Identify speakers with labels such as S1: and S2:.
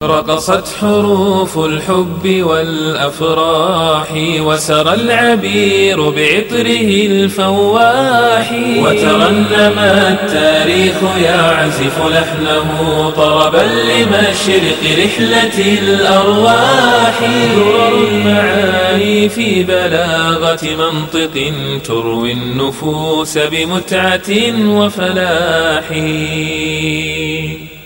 S1: رقصت حروف الحب والأفراح وسرى العبير بعطره الفواح وترنم التاريخ يعزف لحنه طربا لمشرق رحلة الأرواح. درر المعاني في بلاغة منطق تروي النفوس بمتعة وفلاح.